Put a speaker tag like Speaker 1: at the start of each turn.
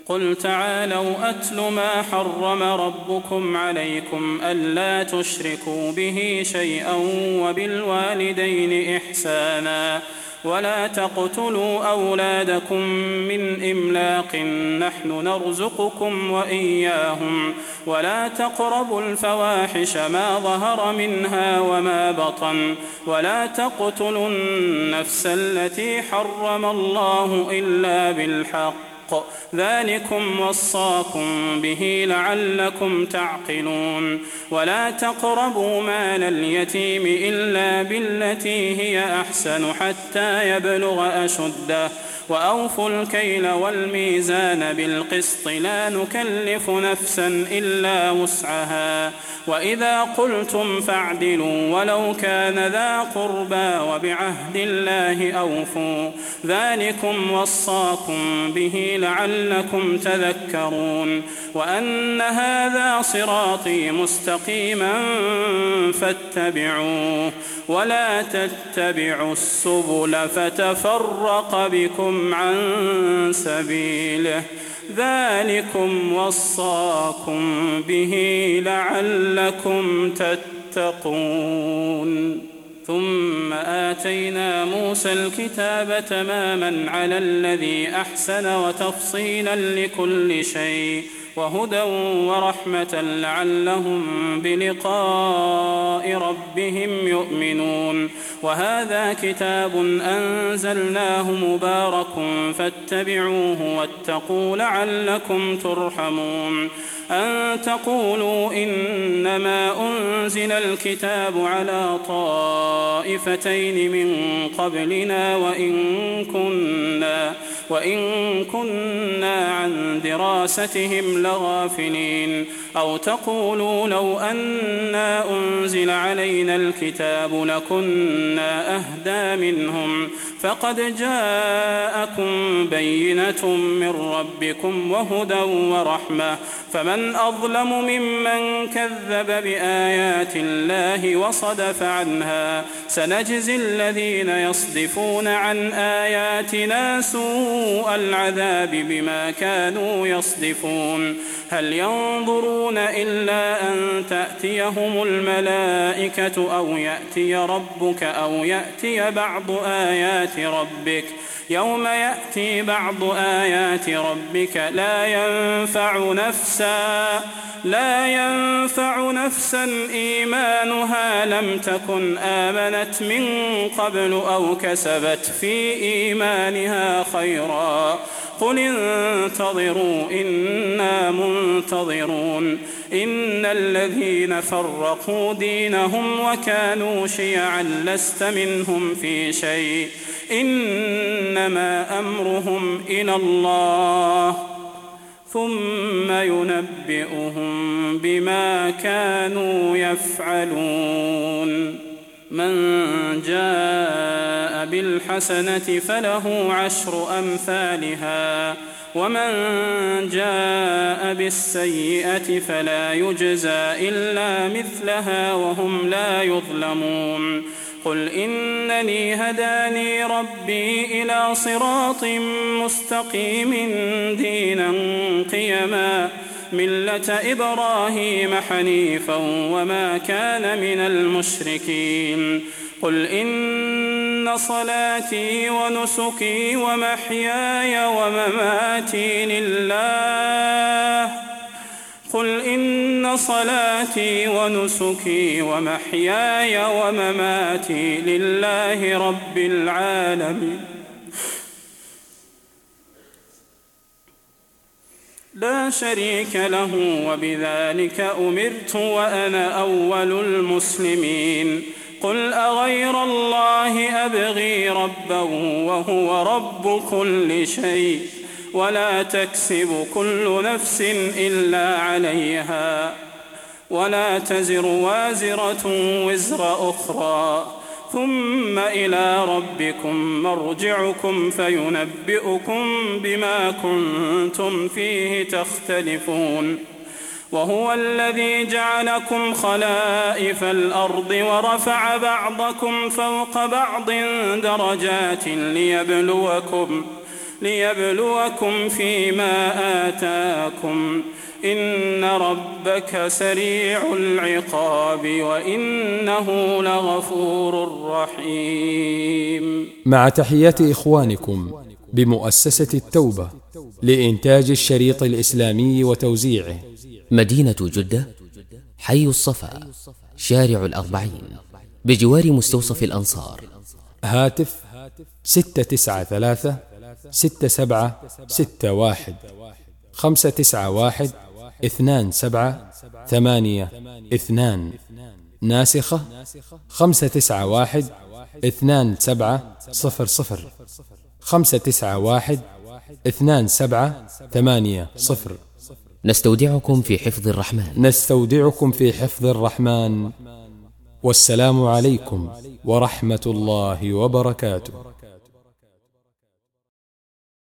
Speaker 1: قل تعالوا أتل ما حرم ربكم عليكم ألا تشركوا به شيئا وبالوالدين إحسانا ولا تقتلوا أولادكم من إملاق نحن نرزقكم وإياهم ولا تقربوا الفواحش ما ظهر منها وما بطن ولا تقتلوا النفس التي حرم الله إلا بالحق ذلكم وصاكم به لعلكم تعقلون ولا تقربوا مال اليتيم إلا بالتي هي أحسن حتى يبلغ أشده وأوفوا الكيل والميزان بالقسط لا نكلف نفسا إلا وسعها وإذا قلتم فاعدلوا ولو كان ذا قربى وبعهد الله أوفوا ذلكم وصاكم به لعلكم تذكرون وأن هذا صراطي مستقيما فاتبعوه ولا تتبعوا السبل فتفرق بكم عن سبيله ذلكم وصاكم به لعلكم تتقون ثم آتينا موسى الكتاب تماما على الذي أحسن وتفصيلا لكل شيء وهدى ورحمة لعلهم بلقاء ربهم يؤمنون وهذا كتاب أنزلناه مبارك فاتبعوه واتقوا لعلكم ترحمون أن تقولوا إنما أنزل الكتاب على طائفتين من قبلنا وإن كنا عن دراستهم لغافلين أو تقولوا لو أنا أنزل علينا الكتاب لكنا أهدى منهم فقد جاءكم بينة من ربكم وهدى ورحمة فمن أظلم ممن كذب بآيات الله وصدف عنها سنجزي الذين يصدفون عن آياتنا سوء العذاب بما كانوا يصدفون هل ينظرون إلا أن تأتيهم الملائكة أو يأتي ربك أو يأتي بعض آيات ربك يوم يأتي بعض آيات ربك لا ينفع نفسا إيمانها لم تكن آمنت من قبل أو كسبت في إيمانها خيرا قل انتظروا إنا منتظرون إن الذين فرقوا دينهم وكانوا شيعا لست منهم في شيء إنما أمرهم إلى الله ثم ينبئهم بما كانوا يفعلون من جاء بالحسنة فله 10 أمثالها ومن جاء بالسيئة فلا يجزى إلا مثلها وهم لا يظلمون قل إنني هداني ربي إلى صراط مستقيم دينا قيما ملة إبراهيم حنيفا وما كان من المشركين قل إن صلاتي ونسكي ومحياي ومماتي لله رب العالمين لا شريك له وبذلك أمرت وأنا أول المسلمين قل أغير الله أبغي ربا وهو رب كل شيء ولا تكسب كل نفس إلا عليها ولا تزر وازرة وزر أخرى ثم إلى ربكم مرجعكم فينبئكم بما كنتم فيه تختلفون وهو الذي جعلكم خلائف الأرض ورفع بعضكم فوق بعض درجات ليبلوكم فيما آتاكم إن ربك سريع العقاب وإنه لغفور رحيم.
Speaker 2: مع تحيات إخوانكم بمؤسسة التوبة لإنتاج الشريط الإسلامي وتوزيعه،
Speaker 3: مدينة جدة، حي الصفا، شارع الأربعين، بجوار مستوصف الأنصار.
Speaker 2: هاتف 693 6761 591 2782. ناسخة 591 2700 591 2780.
Speaker 3: نستودعكم في حفظ الرحمن.
Speaker 2: نستودعكم في حفظ الرحمن. والسلام عليكم ورحمة الله وبركاته.